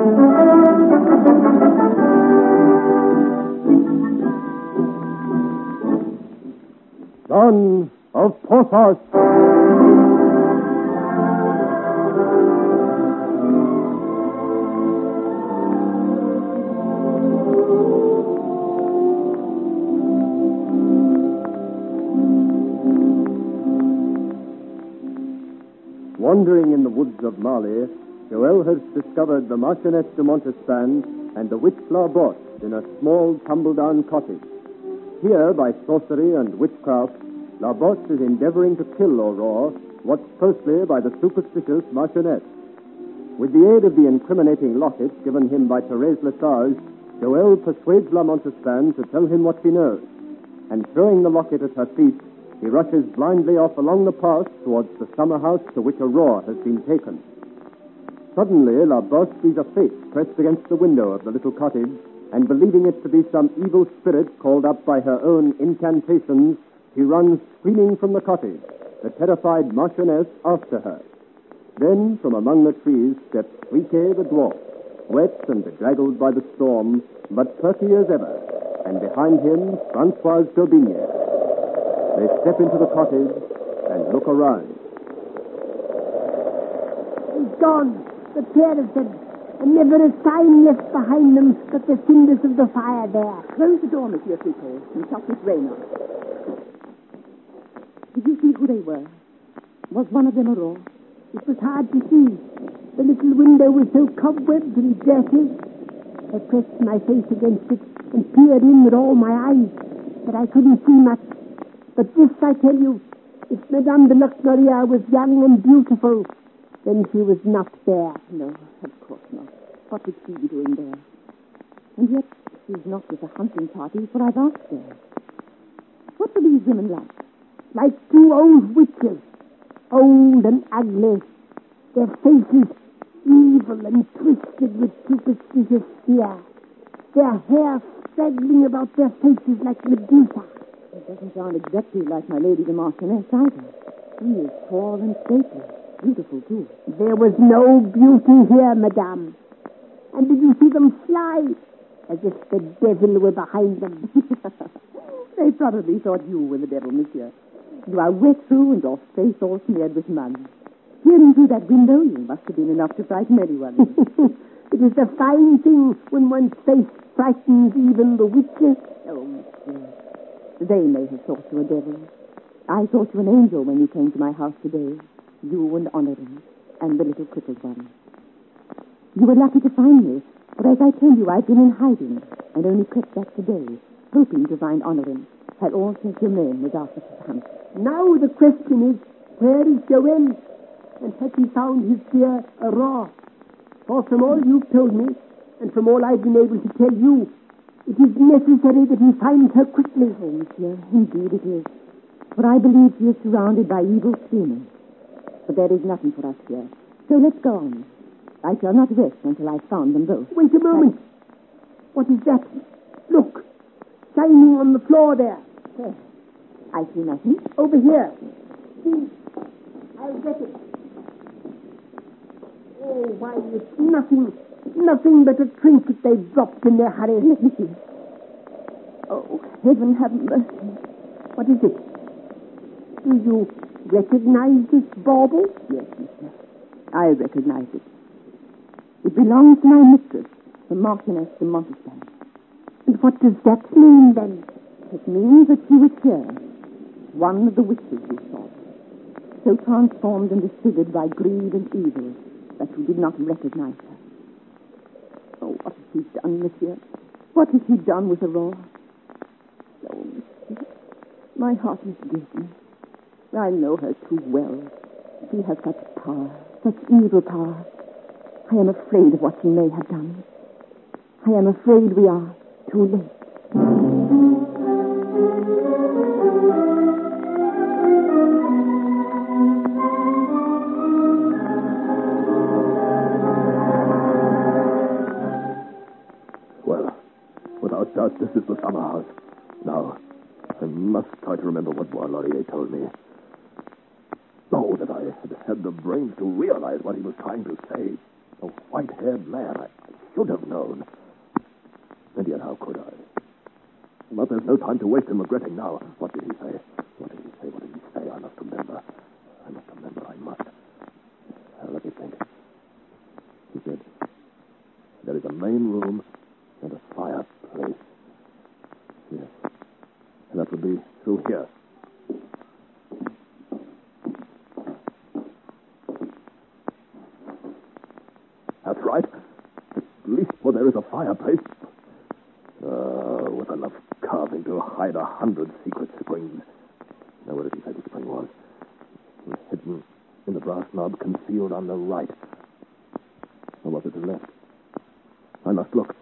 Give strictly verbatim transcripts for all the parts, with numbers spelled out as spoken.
Son of Porthos. Wandering in the woods of Mali, Joel has discovered the Marchioness de Montespan and the witch La Bosse in a small, tumble-down cottage. Here, by sorcery and witchcraft, La Bosse is endeavoring to kill Aurore, watched closely by the superstitious Marchioness. With the aid of the incriminating locket given him by Thérèse Lesage, Joel persuades La Montespan to tell him what she knows, and throwing the locket at her feet, he rushes blindly off along the path towards the summer house to which Aurore has been taken. Suddenly, La Bosse sees a face pressed against the window of the little cottage, and believing it to be some evil spirit called up by her own incantations, he runs screaming from the cottage, the terrified Marchioness after her. Then, from among the trees, steps Friquet the dwarf, wet and bedraggled by the storm, but perky as ever, and behind him, Françoise d'Aubigné. They step into the cottage and look around. He's gone, the pair of them, and never a sign left behind them but the cinders of the fire there. Close the door, Monsieur Friquet, and shut this rain out. Did you see who they were? Was one of them Aurore? It was hard to see. The little window was so cobwebbed and dirty. I pressed my face against it and peered in with all my eyes, but I couldn't see much. But this I tell you, if Madame de Locmaria was young and beautiful, then she was not there. No, of course not. What would she be doing there? And yet, she's not with a hunting party, for I've asked her. What were these women like? Like two old witches, old and ugly, their faces evil and twisted with superstitious fear, their hair straggling about their faces like Medusa. It doesn't sound exactly like my Lady the Marchioness either. She is tall and stately, beautiful too. There was no beauty here, madame. And did you see them fly? As if the devil were behind them. They probably thought you were the devil, monsieur. You are wet through and your face all smeared with mud. Peering through that window, you must have been enough to frighten anyone. It is a fine thing when one's face frightens even the witches. Oh, monsieur. They may have thought you a devil. I thought you an angel when you came to my house today. You and Honorin, and the little crippled one. You were lucky to find me, for as I tell you, I've been in hiding, and only crept back today, hoping to find Honorin. Had all Saint-Germain was after his hunt. Now the question is, where is Joel? And has he found his dear Aurore? For from all you've told me, and from all I've been able to tell you, it is necessary that he finds her quickly. Oh, monsieur, indeed it is. For I believe she is surrounded by evil schemers. But there is nothing for us here. So let's go on. I shall not rest until I've found them both. Wait a moment. I... What is that? Look. Shining on the floor there. Where? I see nothing. Over here. See? I'll get it. Oh, why, it's nothing. Nothing but a trinket they dropped in their hurry. Let me see. Oh, heaven have mercy. What is it? Do you recognize this bauble? Yes, monsieur. I recognize it. It belongs to my mistress, the Marchioness de Montespan. And what does that mean, then? It means that she was here, one of the witches you saw, so transformed and disfigured by greed and evil that you did not recognize her. Oh, what has he done, monsieur? What has he done with Aurore? Oh, monsieur, my heart is beating. I know her too well. She has such power, such evil power. I am afraid of what she may have done. I am afraid we are too late. Well, without doubt, this is the summer house. Now, I must try to remember what Bois Laurier told me. Oh, that I had had the brains to realize what he was trying to say. A white-haired man. I should have known. And yet, how could I? But there's no time to waste in regretting now. What did he say? What did he say? What did he say? I must remember. I must remember. I must. Now, let me think. He said, there is a main room and a fireplace. Yes. And that would be through here. That's right. At least where there is a fireplace. Uh, with enough carving to hide a hundred secret springs. Now, where did he say the spring was? It was hidden in the brass knob, concealed on the right. Or was it the left? I must look.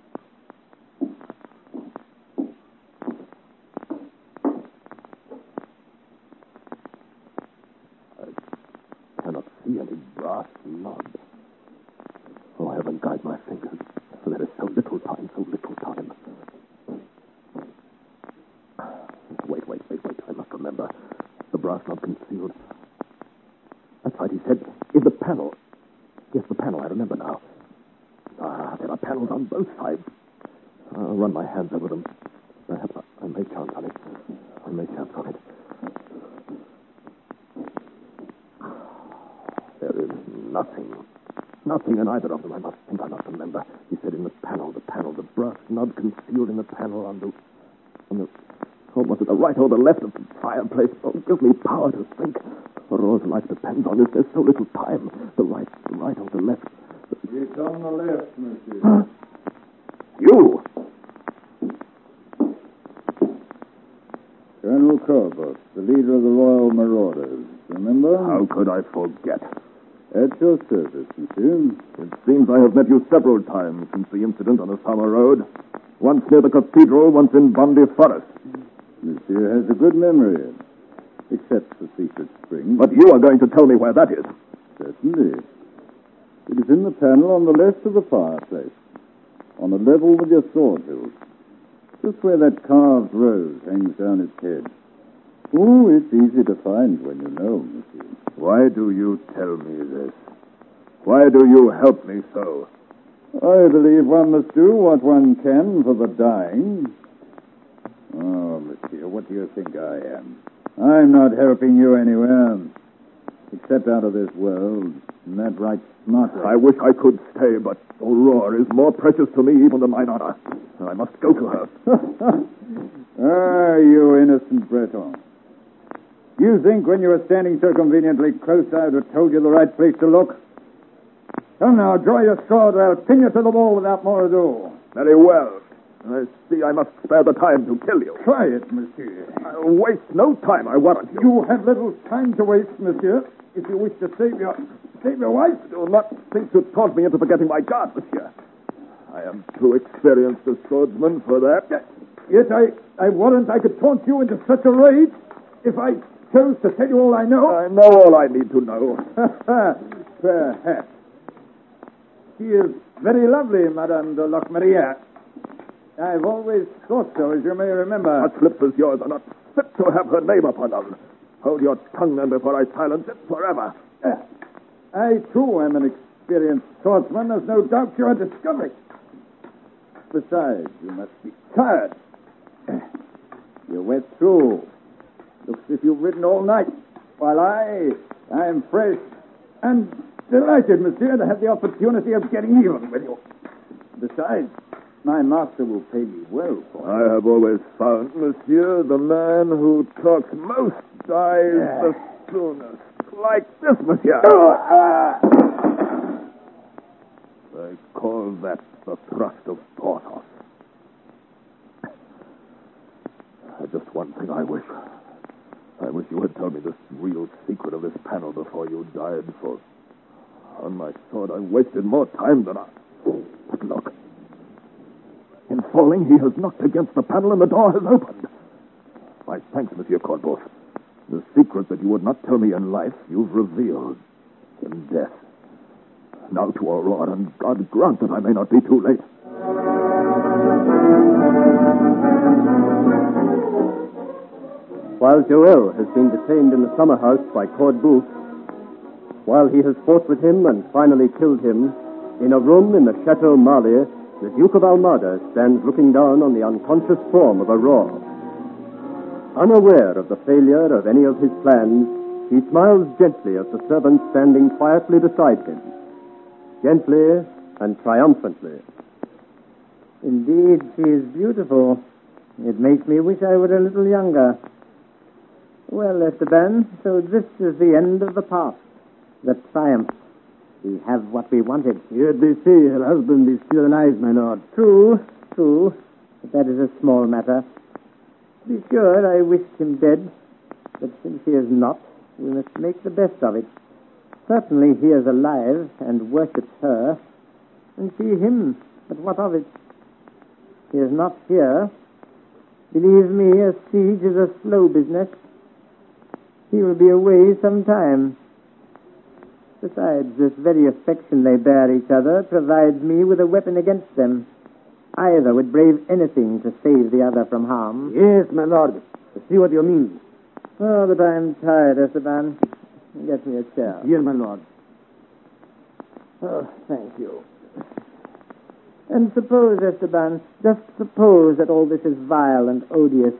I cannot see any brass knob. Oh, heaven guide my fingers. There is so little time, so little time. Wait, wait, wait, wait. I must remember. The brass knob concealed. That's right, he said, in the panel. Yes, the panel, I remember now. Ah, there are panels on both sides. I'll run my hands over them. Perhaps I, I may chance on it. I may chance on it. There is nothing. Nothing in either of them. I must think, I must remember. He said in the panel, the panel, the brass knob concealed in the panel on the... on the... Oh, was it the right or the left of the fireplace? Oh, give me power to think. Aurore's life depends on this. There's so little time. The right, the right or the left. It's on the left, monsieur. Huh? You! Colonel Corbeuf, the leader of the Royal Marauders. Remember? How could I forget? At your service, monsieur. It seems I have met you several times since the incident on the summer road. Once near the cathedral, once in Bondi Forest. Monsieur has a good memory, except the secret spring. But you are going to tell me where that is. Certainly. It is in the panel on the left of the fireplace, on a level with your sword hilt. Just where that carved rose hangs down its head. Oh, it's easy to find when you know, monsieur. Why do you tell me this? Why do you help me so? I believe one must do what one can for the dying. Oh, monsieur, what do you think I am? I'm not helping you anywhere, except out of this world, and that right smartly. I wish I could stay, but Aurore is more precious to me even than mine honor. I must go to her. Ah, you innocent Breton. You think when you were standing so conveniently close I would have told you the right place to look? Come now, draw your sword or I'll pin you to the wall without more ado. Very well. I see I must spare the time to kill you. Try it, monsieur. I'll waste no time, I warrant you. You have little time to waste, monsieur, if you wish to save your, save your wife. Do not think to taunt me into forgetting my guard, monsieur. I am too experienced a swordsman for that. Yet I, I warrant I could taunt you into such a rage if I chose to tell you all I know. I know all I need to know. Perhaps. She is very lovely, Madame de Locmaria. I've always thought so, as you may remember. Such lips as yours are not fit to have her name upon them. Hold your tongue, then, before I silence it forever. Uh, I, too, am an experienced swordsman, as no doubt you are discovering. Besides, you must be tired. You're wet through. Looks as if you've ridden all night, while I, I am fresh and delighted, monsieur, to have the opportunity of getting even with you. Besides, my master will pay me well for it. I have always found, monsieur, the man who talks most dies yeah. the soonest. Like this, monsieur. They call that the thrust of Porthos. Just one thing I wish. I wish you had told me the real secret of this panel before you died, for on my sword I wasted more time than I... But look. In falling, he has knocked against the panel and the door has opened. My thanks, Monsieur Corbeuf. The secret that you would not tell me in life, you've revealed in death. Now to Aurore, and God grant that I may not be too late. While Joel has been detained in the summer house by Corbeuf, while he has fought with him and finally killed him, In a room in the Chateau Marly, the Duke of Almada stands looking down on the unconscious form of Aurore. Unaware of the failure of any of his plans, he smiles gently at the servant standing quietly beside him. Gently and triumphantly. Indeed, she is beautiful. It makes me wish I were a little younger. Well, Esteban, so this is the end of the past. The triumph. We have what we wanted. Yet they say her husband is still alive, my lord. True, true. But that is a small matter. To be sure, I wished him dead. But since he is not, we must make the best of it. Certainly he is alive and worships her. And she him. But what of it? He is not here. Believe me, a siege is a slow business. He will be away some time. Besides, this very affection they bear each other provides me with a weapon against them. Either would brave anything to save the other from harm. Yes, my lord. I see what you mean. Oh, but I'm tired, Esteban. Get me a chair. Here, my lord. Oh, thank you. And suppose, Esteban, just suppose that all this is vile and odious.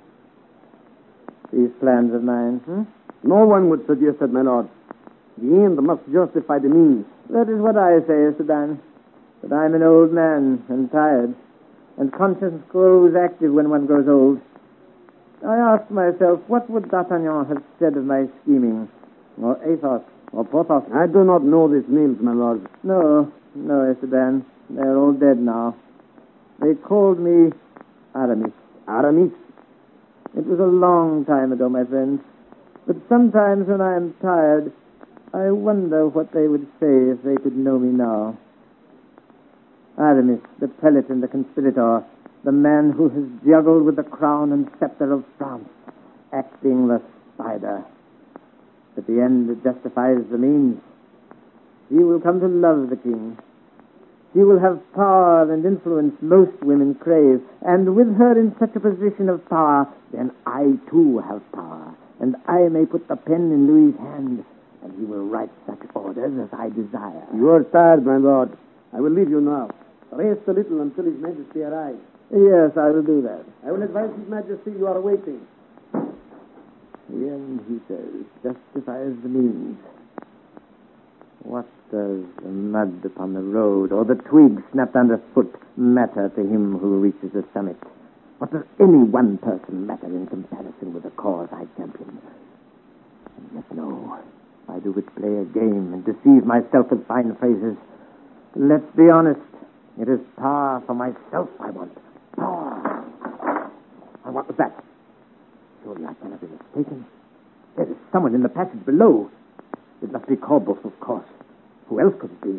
These plans of mine, hmm? No one would suggest that, my lord. The end must justify the means. That is what I say, Esteban. But I'm an old man and tired, and conscience grows active when one grows old. I ask myself, what would D'Artagnan have said of my scheming? Or Athos? Or Porthos? I do not know these names, my lord. No, no, Esteban. They're all dead now. They called me Aramis. Aramis? It was a long time ago, my friends. But sometimes when I am tired, I wonder what they would say if they could know me now. Aramis, the prelate and the conspirator, the man who has juggled with the crown and scepter of France, acting the spider. At the end, it justifies the means. She will come to love the king. She will have power and influence most women crave. And with her in such a position of power, then I too have power. And I may put the pen in Louis's hand, and he will write such orders as I desire. You are tired, my lord. I will leave you now. Rest a little until His Majesty arrives. Yes, I will do that. I will advise His Majesty you are waiting. The end, he says, justifies the means. What does the mud upon the road or the twig snapped underfoot matter to him who reaches the summit? What does any one person matter in comparison with the cause I champion? And yet no, I do but play a game and deceive myself with fine phrases. Let's be honest. It is power for myself I want. Power. And what was that? Surely I cannot be mistaken. There is someone in the passage below. It must be Corbeuf, of course. Who else could it be?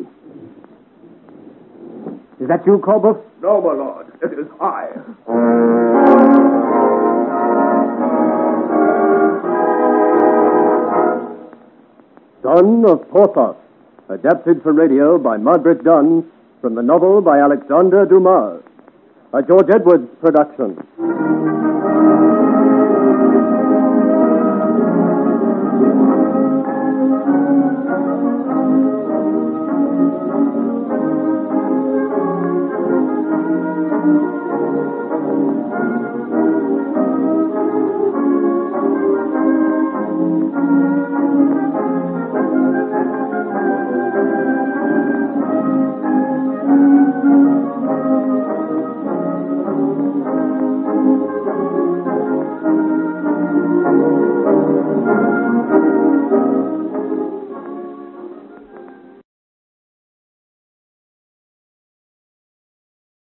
Is that you, Corbeuf? No, my lord. It is I. Son of Porthos, adapted for radio by Margaret Dunn from the novel by Alexandre Dumas, a George Edwards production.